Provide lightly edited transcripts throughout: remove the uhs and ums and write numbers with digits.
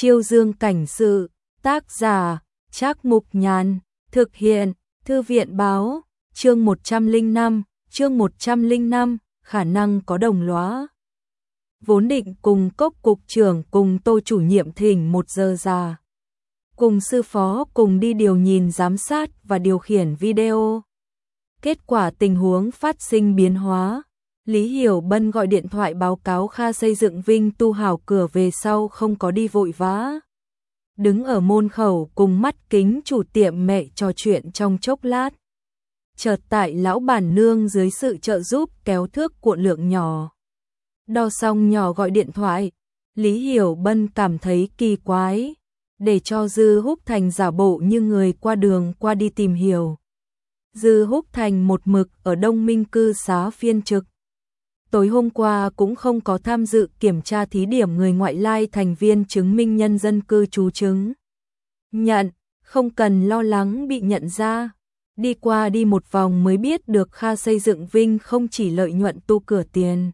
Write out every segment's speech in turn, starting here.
Chiêu Dương cảnh sự, tác giả, Trác Mục Nhàn, thực hiện, Thư viện báo, chương 105, khả năng có đồng lõa. Vốn định cùng Cốc cục trưởng cùng Tô chủ nhiệm thỉnh 1 giờ già. Cùng sư phó cùng đi điều nhìn giám sát và điều khiển video. Kết quả tình huống phát sinh biến hóa. Lý Hiểu Bân gọi điện thoại báo cáo Kha Xây Dựng Vinh tu hảo cửa về sau không có đi vội vã. Đứng ở môn khẩu cùng mắt kính chủ tiệm mẹ trò chuyện trong chốc lát. Chợt tại lão bản nương dưới sự trợ giúp kéo thước cuộn lượng nhỏ. Đo xong nhỏ gọi điện thoại. Lý Hiểu Bân cảm thấy kỳ quái. Để cho Dư Húc Thành giả bộ như người qua đường qua đi tìm hiểu. Dư Húc Thành một mực ở Đông Minh cư xá phiên trực. Tối hôm qua cũng không có tham dự kiểm tra thí điểm người ngoại lai thành viên chứng minh nhân dân cư trú chứng. Nhận, không cần lo lắng bị nhận ra. Đi qua đi một vòng mới biết được Kha Xây Dựng Vinh không chỉ lợi nhuận tu cửa tiền.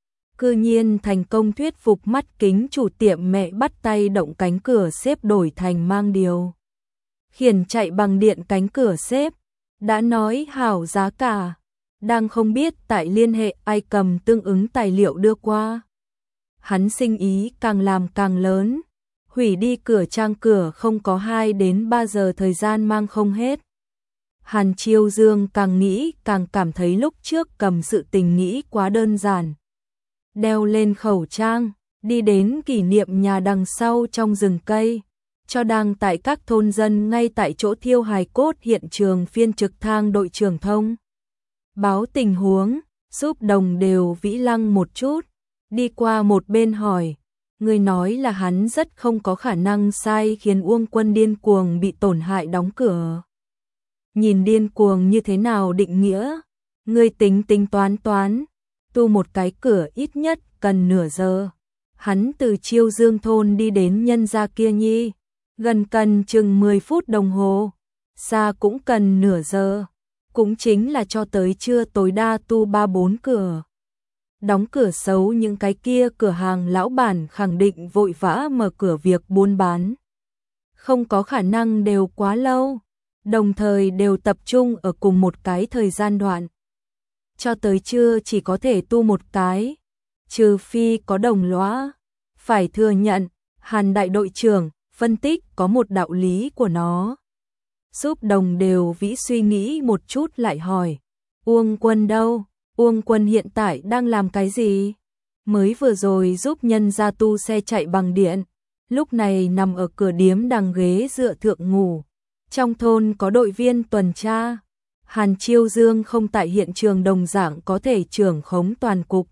Cư nhiên thành công thuyết phục mắt kính chủ tiệm mẹ bắt tay động cánh cửa xếp đổi thành mang điều. Khiển chạy bằng điện cánh cửa xếp. Đã nói hảo giá cả. Đang không biết tại liên hệ ai cầm tương ứng tài liệu đưa qua. Hắn sinh ý càng làm càng lớn. Hủy đi cửa trang cửa không có 2 đến 3 giờ thời gian mang không hết. Hàn Chiêu Dương càng nghĩ càng cảm thấy lúc trước cầm sự tình nghĩ quá đơn giản. Đeo lên khẩu trang, đi đến kỷ niệm nhà đằng sau trong rừng cây. Cho đang tại các thôn dân ngay tại chỗ thiêu hài cốt hiện trường phiên trực thang đội trưởng thông. Báo tình huống, giúp đồng đều vĩ lăng một chút. Đi qua một bên hỏi. Người nói là hắn rất không có khả năng sai khiến Uông Quân điên cuồng bị tổn hại đóng cửa. Nhìn điên cuồng như thế nào định nghĩa? Người tính toán. Tu một cái cửa ít nhất cần nửa giờ. Hắn từ Chiêu Dương thôn đi đến nhân gia kia nhi. Gần cần chừng 10 phút đồng hồ. Xa cũng cần nửa giờ. Cũng chính là cho tới trưa tối đa tu 3-4 cửa. Đóng cửa xấu những cái kia cửa hàng lão bản khẳng định vội vã mở cửa việc buôn bán. Không có khả năng đều quá lâu. Đồng thời đều tập trung ở cùng một cái thời gian đoạn. Cho tới trưa chỉ có thể tu một cái. Trừ phi có đồng lõa. Phải thừa nhận, Hàn đại đội trưởng phân tích có một đạo lý của nó. Giúp đồng đều vĩ suy nghĩ một chút lại hỏi. Uông Quân đâu? Uông Quân hiện tại đang làm cái gì? Mới vừa rồi giúp nhân gia tu xe chạy bằng điện. Lúc này nằm ở cửa điếm đằng ghế dựa thượng ngủ. Trong thôn có đội viên tuần tra. Hàn Chiêu Dương không tại hiện trường đồng dạng có thể trưởng khống toàn cục.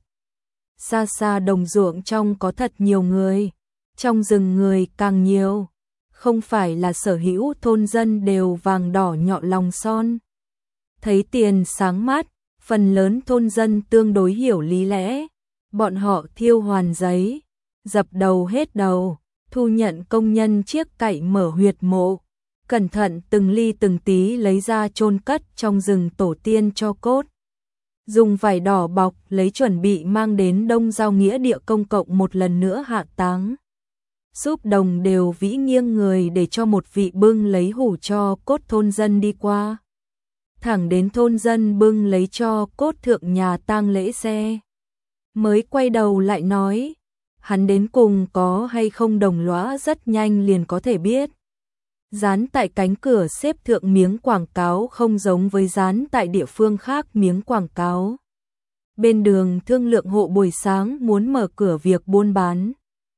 Xa xa đồng ruộng trong có thật nhiều người. Trong rừng người càng nhiều. Không phải là sở hữu thôn dân đều vàng đỏ nhọ lòng son. Thấy tiền sáng mát, phần lớn thôn dân tương đối hiểu lý lẽ. Bọn họ thiêu hoàn giấy, dập đầu hết đầu, thu nhận công nhân chiếc cậy mở huyệt mộ. Cẩn thận từng ly từng tí lấy ra chôn cất trong rừng tổ tiên cho cốt. Dùng vải đỏ bọc lấy chuẩn bị mang đến Đông Giao Nghĩa địa công cộng một lần nữa hạ táng. Giúp đồng đều vĩ nghiêng người để cho một vị bưng lấy hủ cho cốt thôn dân đi qua. Thẳng đến thôn dân bưng lấy cho cốt thượng nhà tang lễ xe. Mới quay đầu lại nói, hắn đến cùng có hay không đồng lõa rất nhanh liền có thể biết. Dán tại cánh cửa xếp thượng miếng quảng cáo không giống với dán tại địa phương khác miếng quảng cáo. Bên đường thương lượng hộ buổi sáng muốn mở cửa việc buôn bán.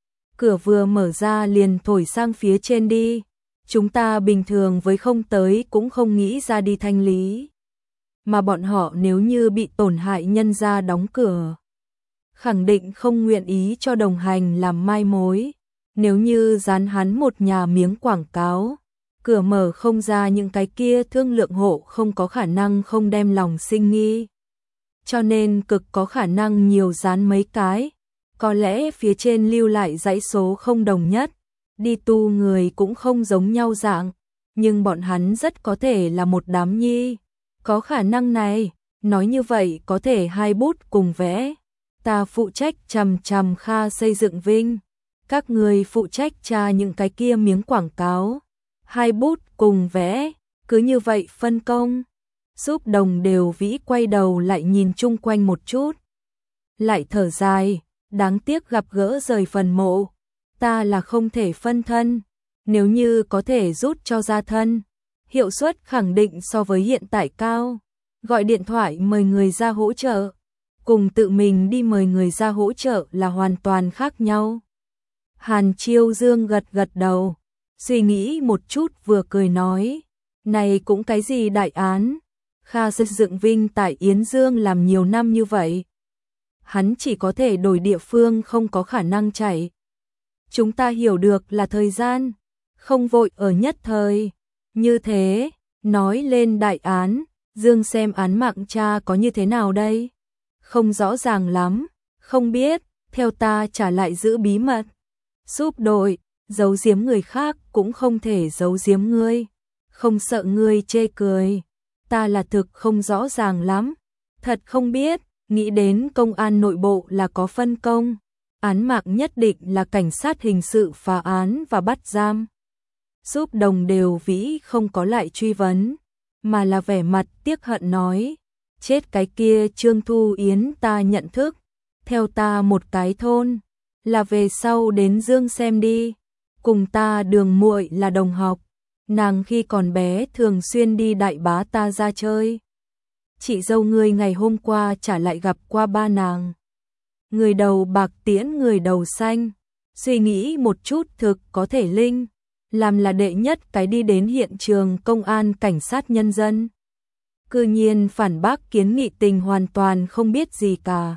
Cửa vừa mở ra liền thổi sang phía trên đi. Chúng ta bình thường với không tới cũng không nghĩ ra đi thanh lý. Mà bọn họ nếu như bị tổn hại nhân ra đóng cửa. Khẳng định không nguyện ý cho đồng hành làm mai mối. Nếu như dán hắn một nhà miếng quảng cáo. Cửa mở không ra những cái kia thương lượng hộ không có khả năng không đem lòng sinh nghi. Cho nên cực có khả năng nhiều dán mấy cái. Có lẽ phía trên lưu lại dãy số không đồng nhất. Đi tu người cũng không giống nhau dạng. Nhưng bọn hắn rất có thể là một đám nhi. Có khả năng này. Nói như vậy có thể 2 bút cùng vẽ. Ta phụ trách chằm chằm Kha Xây Dựng Vinh. Các người phụ trách tra những cái kia miếng quảng cáo, 2 bút cùng vẽ, cứ như vậy phân công. Giúp Đồng Đều Vĩ quay đầu lại nhìn chung quanh một chút, lại thở dài, đáng tiếc gặp gỡ rời phần mộ, ta là không thể phân thân, nếu như có thể rút cho ra thân, hiệu suất khẳng định so với hiện tại cao. Gọi điện thoại mời người ra hỗ trợ, cùng tự mình đi mời người ra hỗ trợ là hoàn toàn khác nhau. Hàn Chiêu Dương gật gật đầu, suy nghĩ một chút vừa cười nói, này cũng cái gì đại án, Kha Dựng Vinh tại Yến Dương làm nhiều năm như vậy. Hắn chỉ có thể đổi địa phương không có khả năng chạy. Chúng ta hiểu được là thời gian, không vội ở nhất thời. Như thế, nói lên đại án, Dương xem án mạng cha có như thế nào đây? Không rõ ràng lắm, không biết, theo ta trả lại giữ bí mật. Giúp đội, giấu giếm người khác cũng không thể giấu giếm ngươi. Không sợ ngươi chê cười, ta là thực không rõ ràng lắm. Thật không biết, nghĩ đến công an nội bộ là có phân công. Án mạng nhất định là cảnh sát hình sự phá án và bắt giam. Giúp Đồng Đều Vĩ không có lại truy vấn, mà là vẻ mặt tiếc hận nói, chết cái kia Trương Thu Yến ta nhận thức, theo ta một cái thôn, là về sau đến Dương xem đi, cùng ta Đường muội là đồng học, nàng khi còn bé thường xuyên đi đại bá ta ra chơi. Chị dâu ngươi ngày hôm qua trả lại gặp qua ba nàng. Người đầu bạc tiễn người đầu xanh, suy nghĩ một chút thực có thể linh, làm là đệ nhất cái đi đến hiện trường công an cảnh sát nhân dân. Cư nhiên phản bác kiến nghị tình hoàn toàn không biết gì cả.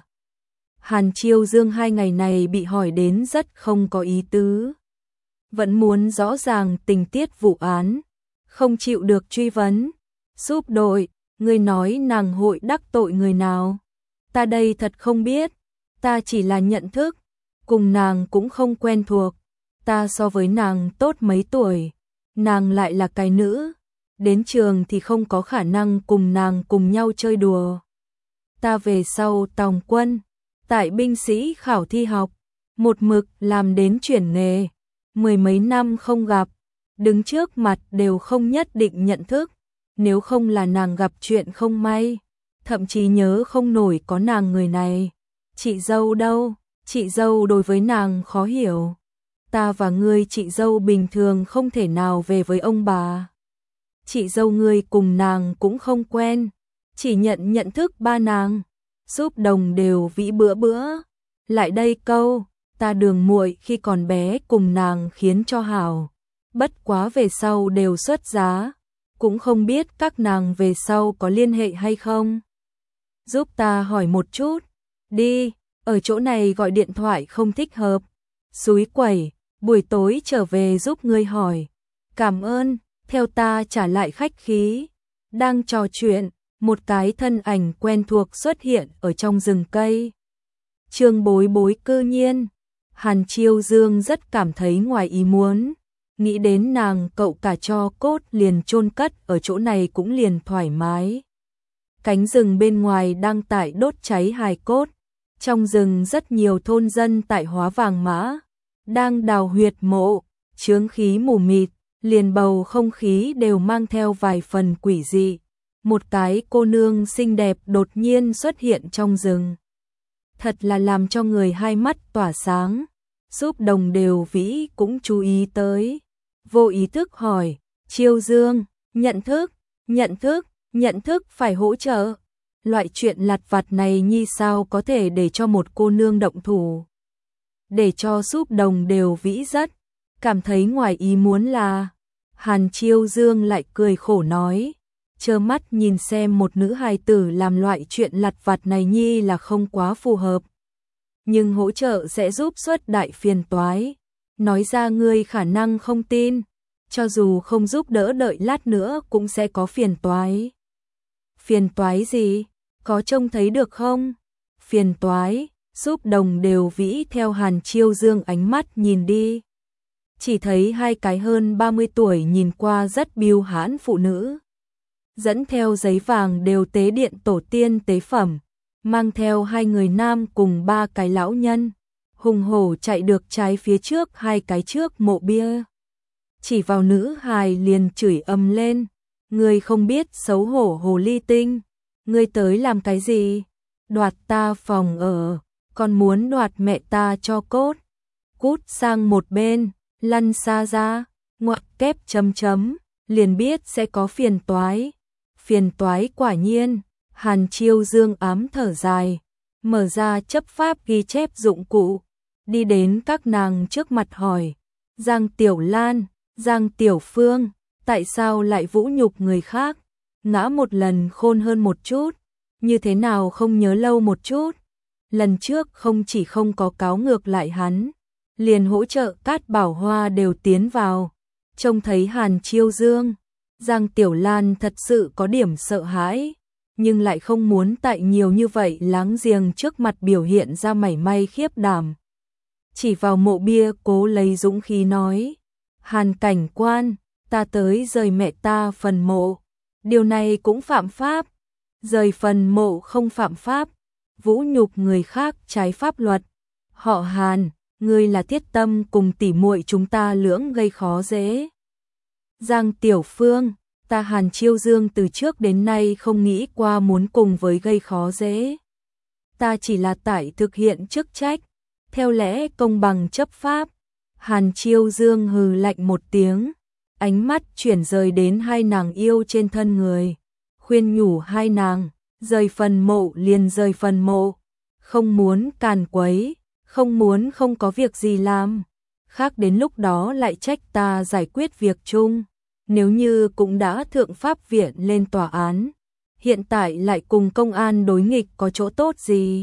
Hàn Chiêu Dương 2 ngày này bị hỏi đến rất không có ý tứ. Vẫn muốn rõ ràng tình tiết vụ án, không chịu được truy vấn. Giúp đội, người nói nàng hội đắc tội người nào? Ta đây thật không biết, ta chỉ là nhận thức, cùng nàng cũng không quen thuộc. Ta so với nàng tốt mấy tuổi, nàng lại là cái nữ, đến trường thì không có khả năng cùng nàng cùng nhau chơi đùa. Ta về sau tòng quân, tại binh sĩ khảo thi học, một mực làm đến chuyển nghề, 10 mấy năm không gặp, đứng trước mặt đều không nhất định nhận thức, nếu không là nàng gặp chuyện không may, thậm chí nhớ không nổi có nàng người này. Chị dâu đâu? Chị dâu đối với nàng khó hiểu. Ta và ngươi chị dâu bình thường không thể nào về với ông bà. Chị dâu ngươi cùng nàng cũng không quen, chỉ nhận thức ba nàng. Giúp Đồng Đều Vĩ bữa bữa. Lại đây câu, ta Đường muội khi còn bé cùng nàng khiến cho hảo. Bất quá về sau đều xuất giá, cũng không biết các nàng về sau có liên hệ hay không. Giúp ta hỏi một chút, đi, ở chỗ này gọi điện thoại không thích hợp. Xúi quẩy, buổi tối trở về giúp ngươi hỏi. Cảm ơn, theo ta trả lại khách khí. Đang trò chuyện, một cái thân ảnh quen thuộc xuất hiện ở trong rừng cây. Trương Bối Bối cư nhiên. Hàn Chiêu Dương rất cảm thấy ngoài ý muốn. Nghĩ đến nàng cậu cả cho cốt liền chôn cất ở chỗ này cũng liền thoải mái. Cánh rừng bên ngoài đang tại đốt cháy hài cốt. Trong rừng rất nhiều thôn dân tại Hóa Vàng Mã đang đào huyệt mộ, chướng khí mù mịt, liền bầu không khí đều mang theo vài phần quỷ dị. Một cái cô nương xinh đẹp đột nhiên xuất hiện trong rừng. Thật là làm cho người hai mắt tỏa sáng. Giúp Đồng Đều Vĩ cũng chú ý tới. Vô ý thức hỏi, Chiêu Dương, nhận thức phải hỗ trợ. Loại chuyện lặt vặt này nhi sao có thể để cho một cô nương động thủ. Để cho Giúp Đồng Đều Vĩ rất cảm thấy ngoài ý muốn là Hàn Chiêu Dương lại cười khổ nói, trơ mắt nhìn xem một nữ hài tử làm loại chuyện lặt vặt này nhi là không quá phù hợp. Nhưng hỗ trợ sẽ giúp xuất đại phiền toái. Nói ra ngươi khả năng không tin, cho dù không giúp đỡ đợi lát nữa cũng sẽ có phiền toái. Phiền toái gì? Có trông thấy được không? Phiền toái. Giúp Đồng Đều Vĩ theo Hàn Chiêu Dương ánh mắt nhìn đi. Chỉ thấy hai cái hơn 30 tuổi nhìn qua rất biêu hãn phụ nữ. Dẫn theo giấy vàng đều tế điện tổ tiên tế phẩm. Mang theo 2 người nam cùng 3 cái lão nhân. hùng hổ chạy được trái phía trước 2 cái trước mộ bia. Chỉ vào nữ hài liền chửi ầm lên, ngươi không biết xấu hổ hồ ly tinh, ngươi tới làm cái gì? Đoạt ta phòng ở, còn muốn đoạt mẹ ta cho cốt. Cút sang một bên, lăn xa ra, ngoặc kép chấm chấm, liền biết sẽ có phiền toái. Phiền toái quả nhiên, Hàn Chiêu Dương ám thở dài, mở ra chấp pháp ghi chép dụng cụ, đi đến các nàng trước mặt hỏi, Giang Tiểu Lan, Giang Tiểu Phương, tại sao lại vũ nhục người khác? Ngã một lần khôn hơn một chút, như thế nào không nhớ lâu một chút? Lần trước không chỉ không có cáo ngược lại hắn, liền hỗ trợ Cát Bảo Hoa đều tiến vào. Trông thấy Hàn Chiêu Dương, Giang Tiểu Lan thật sự có điểm sợ hãi, nhưng lại không muốn tại nhiều như vậy láng giềng trước mặt biểu hiện ra mảy may khiếp đảm. Chỉ vào mộ bia cố lấy dũng khí nói, Hàn cảnh quan, ta tới rời mẹ ta phần mộ, điều này cũng phạm pháp. Rời phần mộ không phạm pháp, vũ nhục người khác trái pháp luật. Họ Hàn, ngươi là thiết tâm cùng tỉ muội chúng ta lưỡng gây khó dễ. Giang Tiểu Phương, ta Hàn Chiêu Dương từ trước đến nay không nghĩ qua muốn cùng với gây khó dễ. Ta chỉ là tại thực hiện chức trách, theo lẽ công bằng chấp pháp. Hàn Chiêu Dương hừ lạnh một tiếng, ánh mắt chuyển rời đến hai nàng yêu trên thân người, khuyên nhủ hai nàng, rời phần mộ liền rời phần mộ, không muốn càn quấy, không muốn không có việc gì làm, khác đến lúc đó lại trách ta giải quyết việc chung. Nếu như cũng đã thượng pháp viện lên tòa án, hiện tại lại cùng công an đối nghịch có chỗ tốt gì?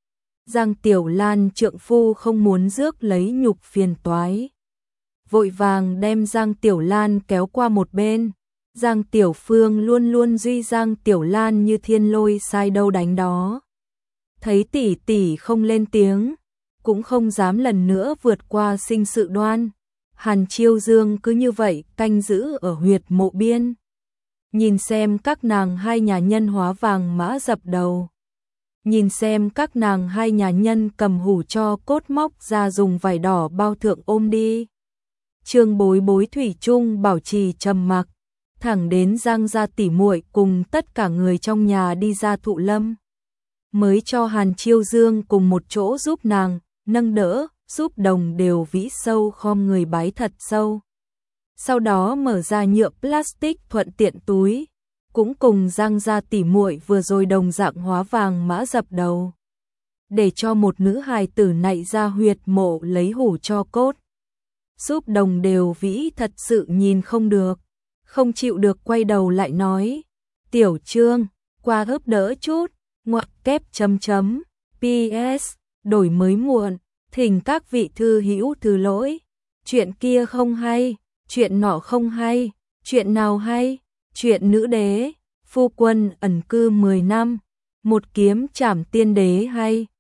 Giang Tiểu Lan trượng phu không muốn rước lấy nhục phiền toái, vội vàng đem Giang Tiểu Lan kéo qua một bên. Giang Tiểu Phương luôn luôn duy Giang Tiểu Lan như thiên lôi sai đâu đánh đó. Thấy tỷ tỷ không lên tiếng, cũng không dám lần nữa vượt qua sinh sự đoan. Hàn Chiêu Dương cứ như vậy canh giữ ở huyệt mộ biên, nhìn xem các nàng hai nhà nhân hóa vàng mã dập đầu, nhìn xem các nàng hai nhà nhân cầm hủ cho cốt móc ra dùng vải đỏ bao thượng ôm đi. Trương Bối Bối thủy chung bảo trì trầm mặc, thẳng đến Giang gia tỉ muội cùng tất cả người trong nhà đi ra thụ lâm, mới cho Hàn Chiêu Dương cùng một chỗ giúp nàng nâng đỡ, giúp đồng đều vĩ sâu khom người bái thật sâu. Sau đó mở ra nhựa plastic thuận tiện túi, cũng cùng Giang gia tỉ muội vừa rồi đồng dạng hóa vàng mã dập đầu, để cho một nữ hài tử nạy ra huyệt mộ lấy hủ cho cốt. Giúp đồng đều vĩ thật sự nhìn không được, không chịu được quay đầu lại nói, Tiểu Trương, qua ướp đỡ chút, ngoặc kép chấm chấm, PS, đổi mới muộn, thỉnh các vị thư hữu thứ lỗi, chuyện kia không hay, chuyện nọ không hay, chuyện nào hay, chuyện nữ đế, phu quân ẩn cư 10 năm, một kiếm trảm tiên đế hay.